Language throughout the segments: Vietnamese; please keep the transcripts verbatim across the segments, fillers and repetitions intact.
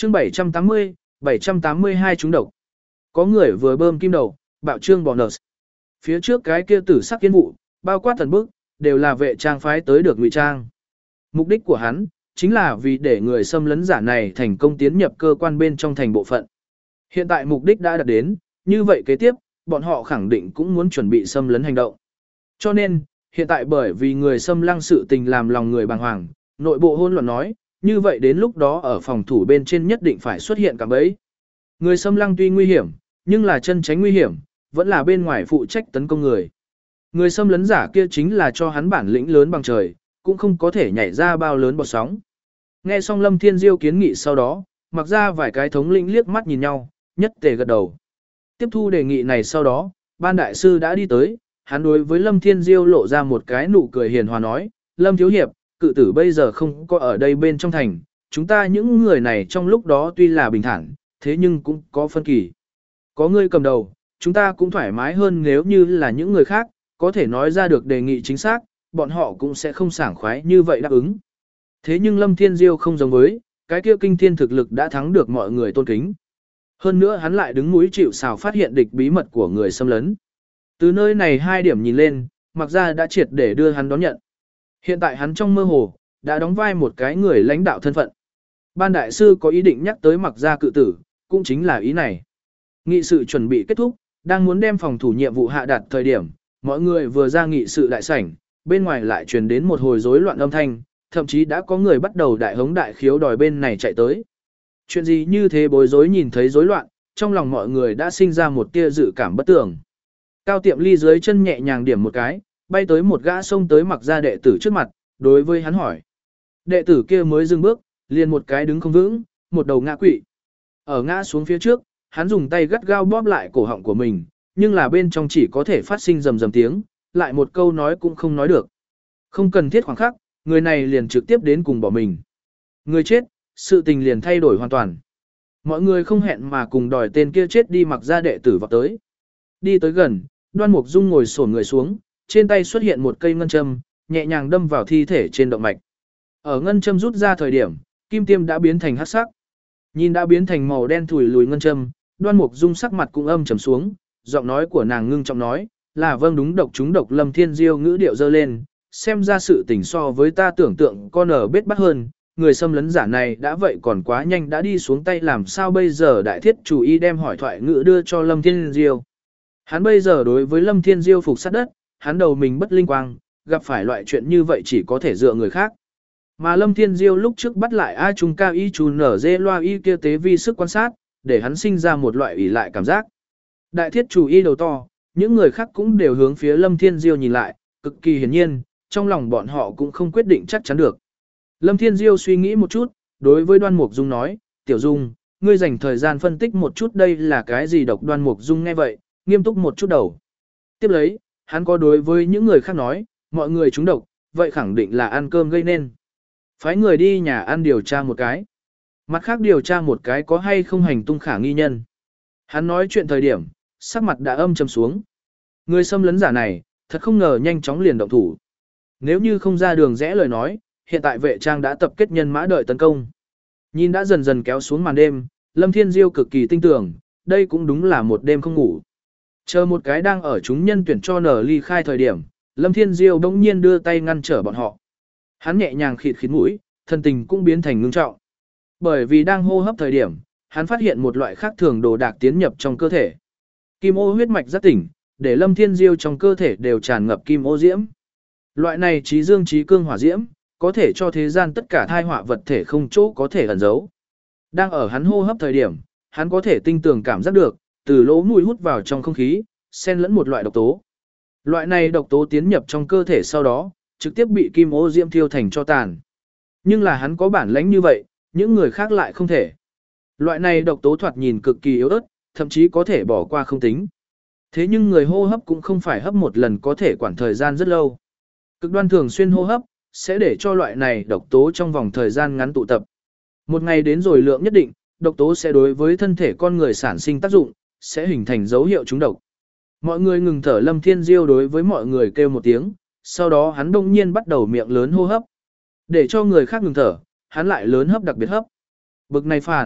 Chương bảy trăm tám mươi, bảy trăm tám mươi hai trúng độc. Có người vừa bơm kim đầu, bạo trương bonus. Phía trước cái kia tử sắc kiến vụ, bao quát thần bức, đều là vệ trang phái tới được ngụy trang. Mục đích của hắn, chính là vì để người xâm lấn giả này thành công tiến nhập cơ quan bên trong thành bộ phận. Hiện tại mục đích đã đạt đến, như vậy kế tiếp, bọn họ khẳng định cũng muốn chuẩn bị xâm lấn hành động. Cho nên, hiện tại bởi vì người xâm lăng sự tình làm lòng người bàng hoàng, nội bộ hôn luận nói, như vậy đến lúc đó ở phòng thủ bên trên nhất định phải xuất hiện cả bấy. Người xâm lăng tuy nguy hiểm, nhưng là chân tránh nguy hiểm, vẫn là bên ngoài phụ trách tấn công người. Người xâm lấn giả kia chính là cho hắn bản lĩnh lớn bằng trời, cũng không có thể nhảy ra bao lớn bọt sóng. Nghe xong Lâm Thiên Diêu kiến nghị sau đó, mặc ra vài cái thống lĩnh liếc mắt nhìn nhau, nhất tề gật đầu. Tiếp thu đề nghị này sau đó, ban đại sư đã đi tới, hắn đối với Lâm Thiên Diêu lộ ra một cái nụ cười hiền hòa nói, Lâm Thiếu Hiệp, cự tử bây giờ không có ở đây bên trong thành, chúng ta những người này trong lúc đó tuy là bình thản, thế nhưng cũng có phân kỳ. Có người cầm đầu, chúng ta cũng thoải mái hơn nếu như là những người khác, có thể nói ra được đề nghị chính xác, bọn họ cũng sẽ không sảng khoái như vậy đáp ứng. Thế nhưng Lâm Thiên Diêu không giống với, cái kia kinh thiên thực lực đã thắng được mọi người tôn kính. Hơn nữa hắn lại đứng núi chịu sào phát hiện địch bí mật của người xâm lấn. Từ nơi này hai điểm nhìn lên, Mặc Gia đã triệt để đưa hắn đón nhận. Hiện tại hắn trong mơ hồ, đã đóng vai một cái người lãnh đạo thân phận. Ban đại sư có ý định nhắc tới Mặc Gia cự tử, cũng chính là ý này. Nghị sự chuẩn bị kết thúc, đang muốn đem phòng thủ nhiệm vụ hạ đạt thời điểm, mọi người vừa ra nghị sự đại sảnh, bên ngoài lại truyền đến một hồi rối loạn âm thanh, thậm chí đã có người bắt đầu đại hống đại khiếu đòi bên này chạy tới. Chuyện gì như thế bối rối nhìn thấy rối loạn, trong lòng mọi người đã sinh ra một tia dự cảm bất tường. Cao Tiệm Ly dưới chân nhẹ nhàng điểm một cái, bay tới một gã xông tới Mặc Gia đệ tử trước mặt, đối với hắn hỏi. Đệ tử kia mới dừng bước, liền một cái đứng không vững, một đầu ngã quỵ. Ở ngã xuống phía trước, hắn dùng tay gắt gao bóp lại cổ họng của mình, nhưng là bên trong chỉ có thể phát sinh rầm rầm tiếng, lại một câu nói cũng không nói được. Không cần thiết khoảng khắc, người này liền trực tiếp đến cùng bỏ mình. Người chết, sự tình liền thay đổi hoàn toàn. Mọi người không hẹn mà cùng đòi tên kia chết đi Mặc Gia đệ tử vào tới. Đi tới gần, Đoan Mục Dung ngồi xổm người xuống, trên tay xuất hiện một cây ngân châm, nhẹ nhàng đâm vào thi thể trên động mạch. Ở ngân châm rút ra thời điểm, kim tiêm đã biến thành hắc sắc. Nhìn đã biến thành màu đen thủi lùi ngân châm, Đoan Mục Dung sắc mặt cũng âm trầm xuống, giọng nói của nàng ngưng trọng nói, là vâng đúng độc chúng độc. Lâm Thiên Diêu ngữ điệu dơ lên, xem ra sự tình so với ta tưởng tượng con ở bết bắt hơn, người xâm lấn giả này đã vậy còn quá nhanh đã đi xuống tay làm sao bây giờ. Đại thiết chủ y đem hỏi thoại ngữ đưa cho Lâm Thiên Diêu. Hắn bây giờ đối với Lâm Thiên Diêu phục sát đất, hắn đầu mình bất linh quang, gặp phải loại chuyện như vậy chỉ có thể dựa người khác. Mà Lâm Thiên Diêu lúc trước bắt lại A Trung Cao Y Chu nở dê loa y kia tế vi sức quan sát, để hắn sinh ra một loại ủy lại cảm giác. Đại thiết chủ y đầu to, những người khác cũng đều hướng phía Lâm Thiên Diêu nhìn lại, cực kỳ hiển nhiên, trong lòng bọn họ cũng không quyết định chắc chắn được. Lâm Thiên Diêu suy nghĩ một chút, đối với Đoan Mục Dung nói, Tiểu Dung, ngươi dành thời gian phân tích một chút đây là cái gì độc. Đoan Mục Dung nghe vậy, nghiêm túc một chút đầu. Tiếp lấy, hắn có đối với những người khác nói, mọi người trúng độc, vậy khẳng định là ăn cơm gây nên. Phái người đi nhà ăn điều tra một cái. Mặt khác điều tra một cái có hay không hành tung khả nghi nhân. Hắn nói chuyện thời điểm, sắc mặt đã âm trầm xuống. Người xâm lấn giả này, thật không ngờ nhanh chóng liền động thủ. Nếu như không ra đường rẽ lời nói, hiện tại vệ trang đã tập kết nhân mã đợi tấn công. Nhìn đã dần dần kéo xuống màn đêm, Lâm Thiên Diêu cực kỳ tinh tưởng, đây cũng đúng là một đêm không ngủ. Chờ một cái đang ở chúng nhân tuyển cho nở ly khai thời điểm, Lâm Thiên Diêu bỗng nhiên đưa tay ngăn trở bọn họ. Hắn nhẹ nhàng khịt khịt mũi, thân tình cũng biến thành ngưng trọng. Bởi vì đang hô hấp thời điểm, hắn phát hiện một loại khác thường đồ đạc tiến nhập trong cơ thể. Kim ô huyết mạch giác tỉnh, để Lâm Thiên Diêu trong cơ thể đều tràn ngập kim ô diễm. Loại này trí dương trí cương hỏa diễm, có thể cho thế gian tất cả thai họa vật thể không chỗ có thể ẩn giấu. Đang ở hắn hô hấp thời điểm, hắn có thể tinh tường cảm giác được, từ lỗ mũi hút vào trong không khí, xen lẫn một loại độc tố. Loại này độc tố tiến nhập trong cơ thể sau đó, trực tiếp bị kim ô diễm thiêu thành cho tàn. Nhưng là hắn có bản lãnh như vậy, những người khác lại không thể. Loại này độc tố thoạt nhìn cực kỳ yếu ớt, thậm chí có thể bỏ qua không tính. Thế nhưng người hô hấp cũng không phải hấp một lần có thể quản thời gian rất lâu. Cực đoan thường xuyên hô hấp, sẽ để cho loại này độc tố trong vòng thời gian ngắn tụ tập. Một ngày đến rồi lượng nhất định, độc tố sẽ đối với thân thể con người sản sinh tác dụng, sẽ hình thành dấu hiệu trúng độc. Mọi người ngừng thở. Lâm Thiên Diêu đối với mọi người kêu một tiếng, sau đó hắn đông nhiên bắt đầu miệng lớn hô hấp. Để cho người khác ngừng thở, hắn lại lớn hấp đặc biệt hấp. Bực này phản,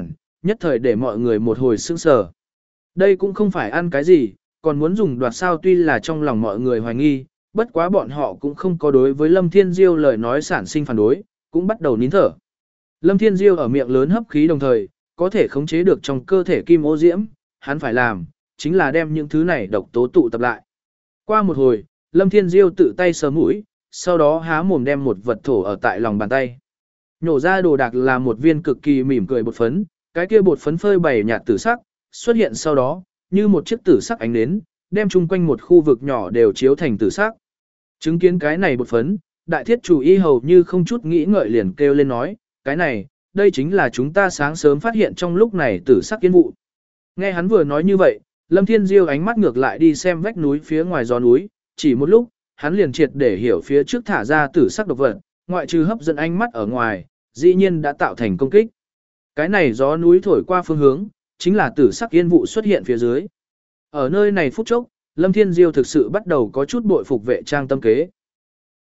nhất thời để mọi người một hồi sững sờ. Đây cũng không phải ăn cái gì, còn muốn dùng đoạt sao tuy là trong lòng mọi người hoài nghi, bất quá bọn họ cũng không có đối với Lâm Thiên Diêu lời nói sản sinh phản đối, cũng bắt đầu nín thở. Lâm Thiên Diêu ở miệng lớn hấp khí đồng thời, có thể khống chế được trong cơ thể kim ô diễm, hắn phải làm, chính là đem những thứ này độc tố tụ tập lại. Qua một hồi, Lâm Thiên Diêu tự tay sờ mũi, sau đó há mồm đem một vật thổ ở tại lòng bàn tay. Nhổ ra đồ đạc là một viên cực kỳ mỉm cười bột phấn, cái kia bột phấn phơi bày nhạt tử sắc, xuất hiện sau đó, như một chiếc tử sắc ánh nến, đem chung quanh một khu vực nhỏ đều chiếu thành tử sắc. Chứng kiến cái này bột phấn, đại thiết chủ y hầu như không chút nghĩ ngợi liền kêu lên nói, cái này, đây chính là chúng ta sáng sớm phát hiện trong lúc này tử sắc kiến vụ. Nghe hắn vừa nói như vậy, Lâm Thiên Diêu ánh mắt ngược lại đi xem vách núi phía ngoài gió núi, chỉ một lúc, hắn liền triệt để hiểu phía trước thả ra tử sắc độc vật, ngoại trừ hấp dẫn ánh mắt ở ngoài, dĩ nhiên đã tạo thành công kích. Cái này gió núi thổi qua phương hướng, chính là tử sắc yên vụ xuất hiện phía dưới. Ở nơi này phút chốc, Lâm Thiên Diêu thực sự bắt đầu có chút bội phục vệ trang tâm kế.